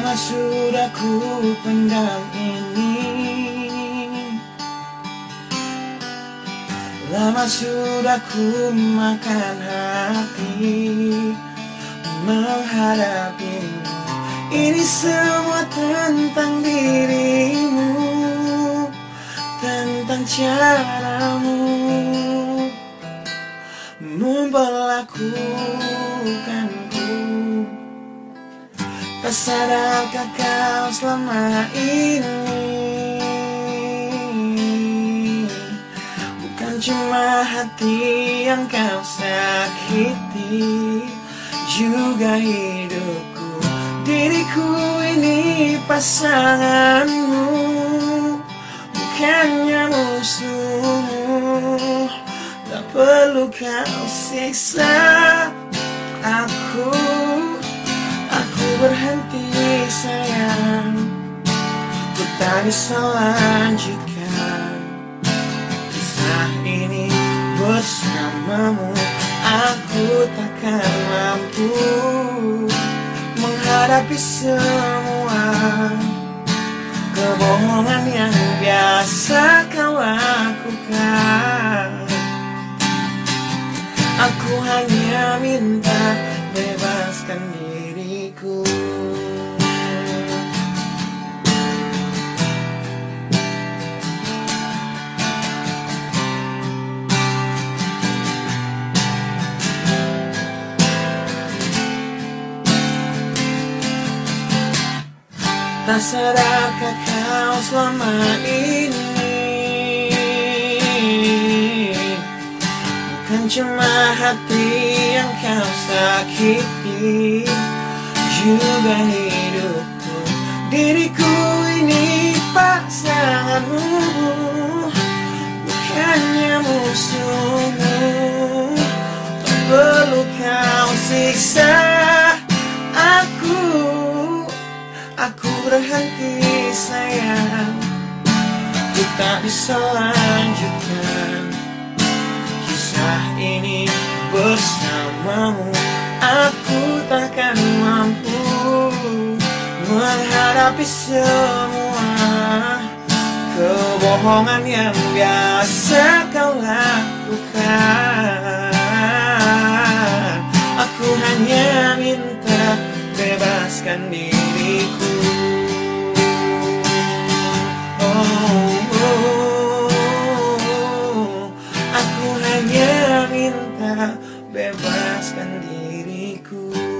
Lama sudah ku pendam ini, lama sudah ku makan hati menghadapimu. Ini semua tentang dirimu, tentang caramu memperlakukanku. Tak sadarkah kau selama ini bukan cuma hati yang kau sakiti, juga hidupku. Diriku ini pasanganmu, bukannya musuhmu. Tak perlu kau siksa aku berhenti sayang. Ku tak bisa lanjutkan kisah ini bersamamu. Aku takkan mampu menghadapi semua kebohongan yang biasa kau lakukan. Aku hanya minta bebaskan diriku. Tak sadarkah kau selama ini bukan cuma hati yang kau sakiti, juga hidupku. Diriku ini pasanganmu, bukannya musuhmu. Tak perlu kau siksa aku berhenti sayang. Ku tak bisa lanjutkan kisah ini bersamamu. Aku takkan mampu menghadapi semua kebohongan yang biasa kau lakukan. Aku hanya minta bebaskan diriku. Aku hanya minta bebaskan diriku.